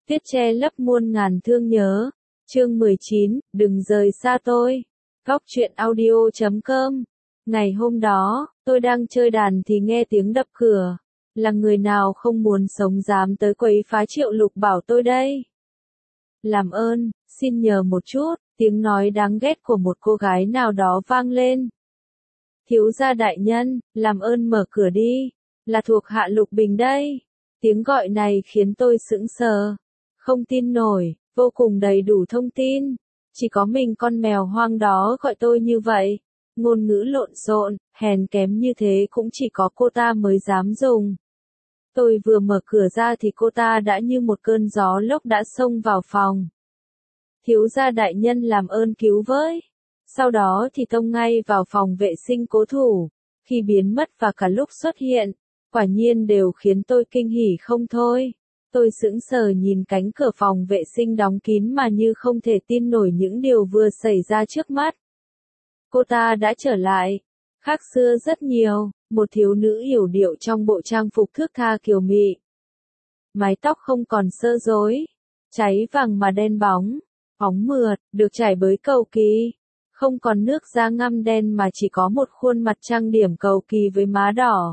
Viết che lấp muôn ngàn thương nhớ. Chương 19, đừng rời xa tôi. Góc truyện audio.com. Ngày hôm đó, tôi đang chơi đàn thì nghe tiếng đập cửa. Là người nào không muốn sống dám tới quấy phá Triệu Lục bảo tôi đây. Làm ơn, xin nhờ một chút, tiếng nói đáng ghét của một cô gái nào đó vang lên. Thiếu gia đại nhân, làm ơn mở cửa đi, là thuộc hạ Lục Bình đây. Tiếng gọi này khiến tôi sững sờ. Không tin nổi, vô cùng đầy đủ thông tin. Chỉ có mình con mèo hoang đó gọi tôi như vậy. Ngôn ngữ lộn xộn, hèn kém như thế cũng chỉ có cô ta mới dám dùng. Tôi vừa mở cửa ra thì cô ta đã như một cơn gió lốc đã xông vào phòng. Thiếu gia đại nhân làm ơn cứu với. Sau đó thì tông ngay vào phòng vệ sinh cố thủ. Khi biến mất và cả lúc xuất hiện, quả nhiên đều khiến tôi kinh hỉ không thôi. Tôi sững sờ nhìn cánh cửa phòng vệ sinh đóng kín mà như không thể tin nổi những điều vừa xảy ra trước mắt. Cô ta đã trở lại. Khác xưa rất nhiều, một thiếu nữ yểu điệu trong bộ trang phục thước tha kiều mị. Mái tóc không còn sơ rối, cháy vàng mà đen bóng, bóng mượt, được trải bới cầu kỳ. Không còn nước da ngăm đen mà chỉ có một khuôn mặt trang điểm cầu kỳ với má đỏ.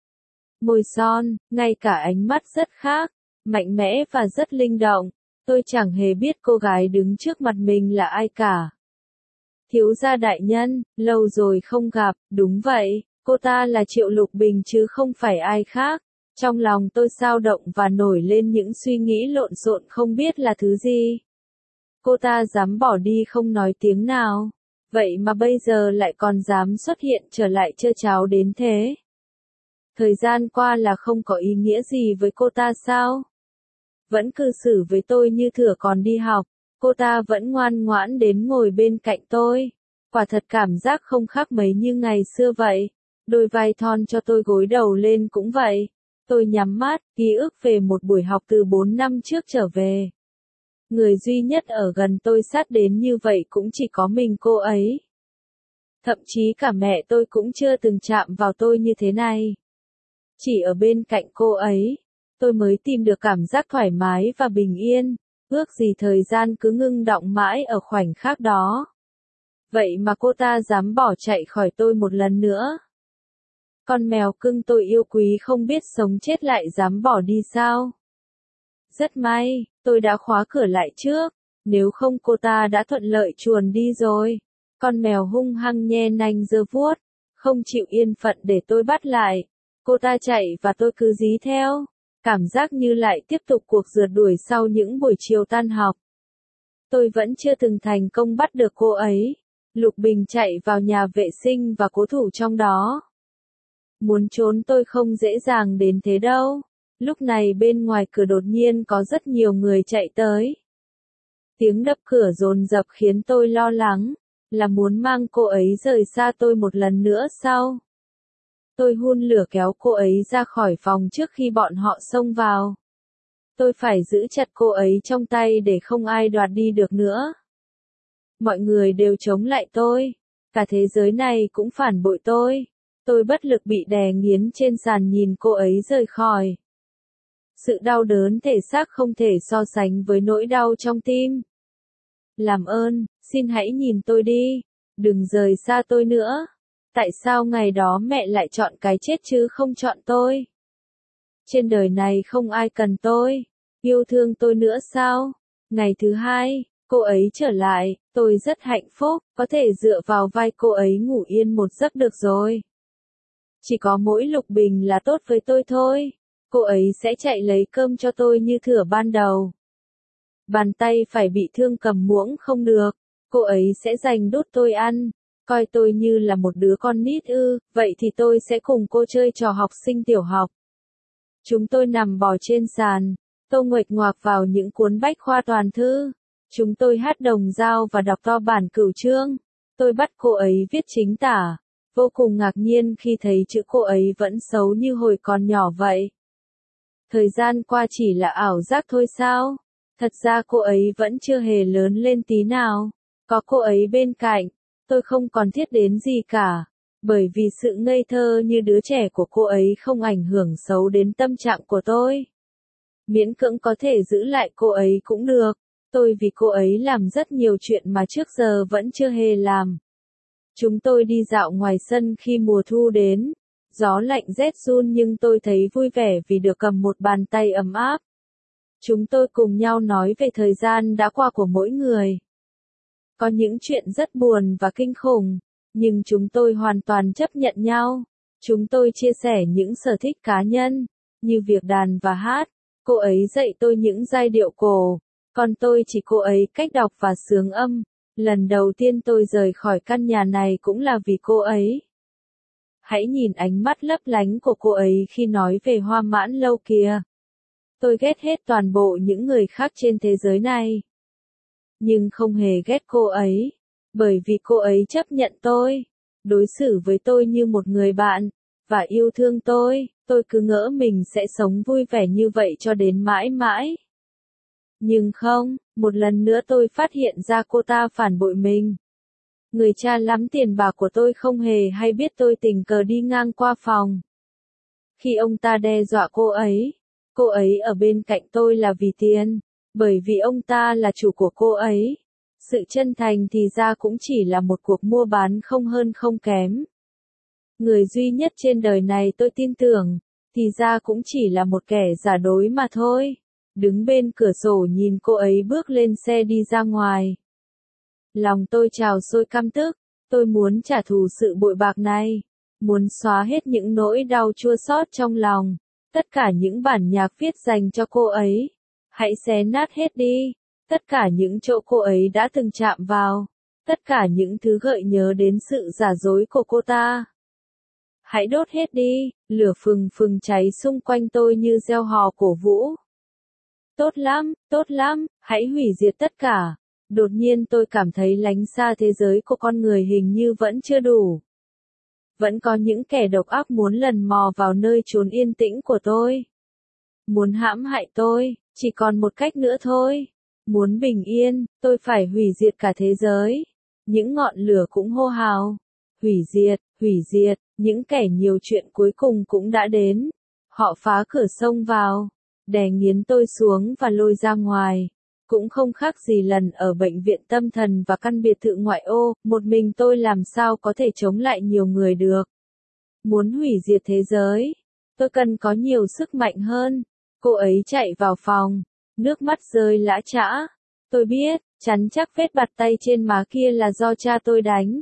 Môi son, ngay cả ánh mắt rất khác, mạnh mẽ và rất linh động. Tôi chẳng hề biết cô gái đứng trước mặt mình là ai cả. Thiếu gia đại nhân, lâu rồi không gặp, đúng vậy, cô ta là Triệu Lục Bình chứ không phải ai khác. Trong lòng tôi xao động và nổi lên những suy nghĩ lộn xộn không biết là thứ gì. Cô ta dám bỏ đi không nói tiếng nào, vậy mà bây giờ lại còn dám xuất hiện trở lại trơ tráo đến thế. Thời gian qua là không có ý nghĩa gì với cô ta sao? Vẫn cư xử với tôi như thửa còn đi học, cô ta vẫn ngoan ngoãn đến ngồi bên cạnh tôi. Quả thật cảm giác không khác mấy như ngày xưa vậy. Đôi vai thon cho tôi gối đầu lên cũng vậy. Tôi nhắm mắt, ký ức về một buổi học từ 4 năm trước trở về. Người duy nhất ở gần tôi sát đến như vậy cũng chỉ có mình cô ấy. Thậm chí cả mẹ tôi cũng chưa từng chạm vào tôi như thế này. Chỉ ở bên cạnh cô ấy, tôi mới tìm được cảm giác thoải mái và bình yên, ước gì thời gian cứ ngưng đọng mãi ở khoảnh khắc đó. Vậy mà cô ta dám bỏ chạy khỏi tôi một lần nữa. Con mèo cưng tôi yêu quý không biết sống chết lại dám bỏ đi sao? Rất may, tôi đã khóa cửa lại trước, nếu không cô ta đã thuận lợi chuồn đi rồi. Con mèo hung hăng nhe nanh giơ vuốt, không chịu yên phận để tôi bắt lại. Cô ta chạy và tôi cứ dí theo, cảm giác như lại tiếp tục cuộc rượt đuổi sau những buổi chiều tan học. Tôi vẫn chưa từng thành công bắt được cô ấy. Lục Bình chạy vào nhà vệ sinh và cố thủ trong đó. Muốn trốn tôi không dễ dàng đến thế đâu. Lúc này bên ngoài cửa đột nhiên có rất nhiều người chạy tới. Tiếng đập cửa dồn dập khiến tôi lo lắng, là muốn mang cô ấy rời xa tôi một lần nữa sao? Tôi hun lửa kéo cô ấy ra khỏi phòng trước khi bọn họ xông vào. Tôi phải giữ chặt cô ấy trong tay để không ai đoạt đi được nữa. Mọi người đều chống lại tôi. Cả thế giới này cũng phản bội tôi. Tôi bất lực bị đè nghiến trên sàn nhìn cô ấy rời khỏi. Sự đau đớn thể xác không thể so sánh với nỗi đau trong tim. Làm ơn, xin hãy nhìn tôi đi. Đừng rời xa tôi nữa. Tại sao ngày đó mẹ lại chọn cái chết chứ không chọn tôi? Trên đời này không ai cần tôi, yêu thương tôi nữa sao? Ngày thứ hai, cô ấy trở lại, tôi rất hạnh phúc, có thể dựa vào vai cô ấy ngủ yên một giấc được rồi. Chỉ có mỗi Lục Bình là tốt với tôi thôi, cô ấy sẽ chạy lấy cơm cho tôi như thửa ban đầu. Bàn tay phải bị thương cầm muỗng không được, cô ấy sẽ dành đút tôi ăn. Coi tôi như là một đứa con nít ư, vậy thì tôi sẽ cùng cô chơi trò học sinh tiểu học. Chúng tôi nằm bò trên sàn, tôi nguệch ngoạc vào những cuốn bách khoa toàn thư. Chúng tôi hát đồng dao và đọc to bản cửu chương. Tôi bắt cô ấy viết chính tả, vô cùng ngạc nhiên khi thấy chữ cô ấy vẫn xấu như hồi còn nhỏ vậy. Thời gian qua chỉ là ảo giác thôi sao? Thật ra cô ấy vẫn chưa hề lớn lên tí nào. Có cô ấy bên cạnh, tôi không còn thiết đến gì cả, bởi vì sự ngây thơ như đứa trẻ của cô ấy không ảnh hưởng xấu đến tâm trạng của tôi. Miễn cưỡng có thể giữ lại cô ấy cũng được. Tôi vì cô ấy làm rất nhiều chuyện mà trước giờ vẫn chưa hề làm. Chúng tôi đi dạo ngoài sân khi mùa thu đến. Gió lạnh rét run nhưng tôi thấy vui vẻ vì được cầm một bàn tay ấm áp. Chúng tôi cùng nhau nói về thời gian đã qua của mỗi người. Có những chuyện rất buồn và kinh khủng, nhưng chúng tôi hoàn toàn chấp nhận nhau. Chúng tôi chia sẻ những sở thích cá nhân, như việc đàn và hát. Cô ấy dạy tôi những giai điệu cổ, còn tôi chỉ cô ấy cách đọc và xướng âm. Lần đầu tiên tôi rời khỏi căn nhà này cũng là vì cô ấy. Hãy nhìn ánh mắt lấp lánh của cô ấy khi nói về Hoa Mãn Lâu kìa. Tôi ghét hết toàn bộ những người khác trên thế giới này. Nhưng không hề ghét cô ấy, bởi vì cô ấy chấp nhận tôi, đối xử với tôi như một người bạn, và yêu thương tôi cứ ngỡ mình sẽ sống vui vẻ như vậy cho đến mãi mãi. Nhưng không, một lần nữa tôi phát hiện ra cô ta phản bội mình. Người cha lắm tiền bạc của tôi không hề hay biết tôi tình cờ đi ngang qua phòng. Khi ông ta đe dọa cô ấy ở bên cạnh tôi là vì tiền, bởi vì ông ta là chủ của cô ấy. Sự chân thành thì ra cũng chỉ là một cuộc mua bán không hơn không kém. Người duy nhất trên đời này tôi tin tưởng, thì ra cũng chỉ là một kẻ giả dối mà thôi. Đứng bên cửa sổ nhìn cô ấy bước lên xe đi ra ngoài. Lòng tôi trào sôi căm tức, tôi muốn trả thù sự bội bạc này, muốn xóa hết những nỗi đau chua xót trong lòng, tất cả những bản nhạc viết dành cho cô ấy. Hãy xé nát hết đi, tất cả những chỗ cô ấy đã từng chạm vào, tất cả những thứ gợi nhớ đến sự giả dối của cô ta. Hãy đốt hết đi, lửa phừng phừng cháy xung quanh tôi như reo hò cổ vũ. Tốt lắm, hãy hủy diệt tất cả. Đột nhiên tôi cảm thấy lánh xa thế giới của con người hình như vẫn chưa đủ. Vẫn có những kẻ độc ác muốn lần mò vào nơi chốn yên tĩnh của tôi. Muốn hãm hại tôi, chỉ còn một cách nữa thôi. Muốn bình yên, tôi phải hủy diệt cả thế giới. Những ngọn lửa cũng hô hào. Hủy diệt, những kẻ nhiều chuyện cuối cùng cũng đã đến. Họ phá cửa xông vào, đè nghiến tôi xuống và lôi ra ngoài. Cũng không khác gì lần ở bệnh viện tâm thần và căn biệt thự ngoại ô, một mình tôi làm sao có thể chống lại nhiều người được. Muốn hủy diệt thế giới, tôi cần có nhiều sức mạnh hơn. Cô ấy chạy vào phòng, nước mắt rơi lã chã. Tôi biết, chắn chắc vết bạt tay trên má kia là do cha tôi đánh.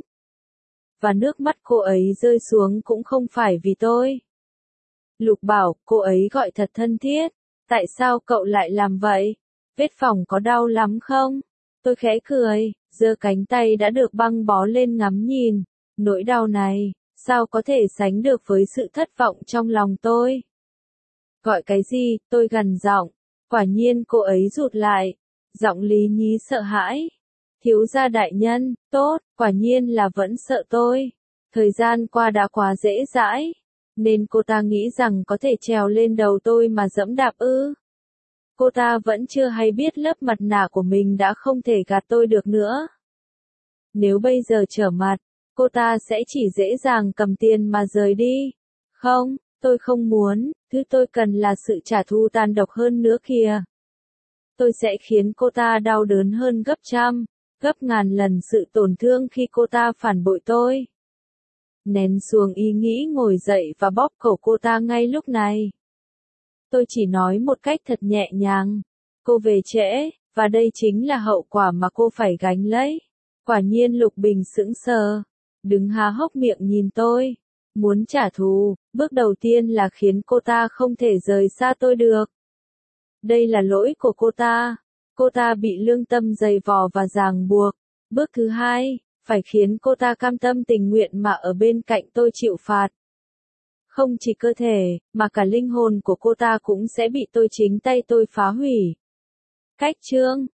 Và nước mắt cô ấy rơi xuống cũng không phải vì tôi. Lục bảo, cô ấy gọi thật thân thiết. Tại sao cậu lại làm vậy? Vết phỏng có đau lắm không? Tôi khẽ cười, giơ cánh tay đã được băng bó lên ngắm nhìn. Nỗi đau này, sao có thể sánh được với sự thất vọng trong lòng tôi? Gọi cái gì? Tôi gằn giọng. Quả nhiên cô ấy rụt lại. Giọng lý nhí sợ hãi. Thiếu gia đại nhân, tốt, quả nhiên là vẫn sợ tôi. Thời gian qua đã quá dễ dãi, nên cô ta nghĩ rằng có thể trèo lên đầu tôi mà giẫm đạp ư. Cô ta vẫn chưa hay biết lớp mặt nạ của mình đã không thể gạt tôi được nữa. Nếu bây giờ trở mặt, cô ta sẽ chỉ dễ dàng cầm tiền mà rời đi. Không, tôi không muốn, thứ tôi cần là sự trả thù tàn độc hơn nữa kìa. Tôi sẽ khiến cô ta đau đớn hơn gấp trăm, gấp ngàn lần sự tổn thương khi cô ta phản bội tôi. Nén xuống ý nghĩ ngồi dậy và bóp cổ cô ta ngay lúc này. Tôi chỉ nói một cách thật nhẹ nhàng. Cô về trễ, và đây chính là hậu quả mà cô phải gánh lấy. Quả nhiên Lục Bình sững sờ, đứng há hốc miệng nhìn tôi. Muốn trả thù, bước đầu tiên là khiến cô ta không thể rời xa tôi được. Đây là lỗi của cô ta. Cô ta bị lương tâm dày vò và ràng buộc. Bước thứ hai, phải khiến cô ta cam tâm tình nguyện mà ở bên cạnh tôi chịu phạt. Không chỉ cơ thể, mà cả linh hồn của cô ta cũng sẽ bị chính tay tôi phá hủy. Cách chương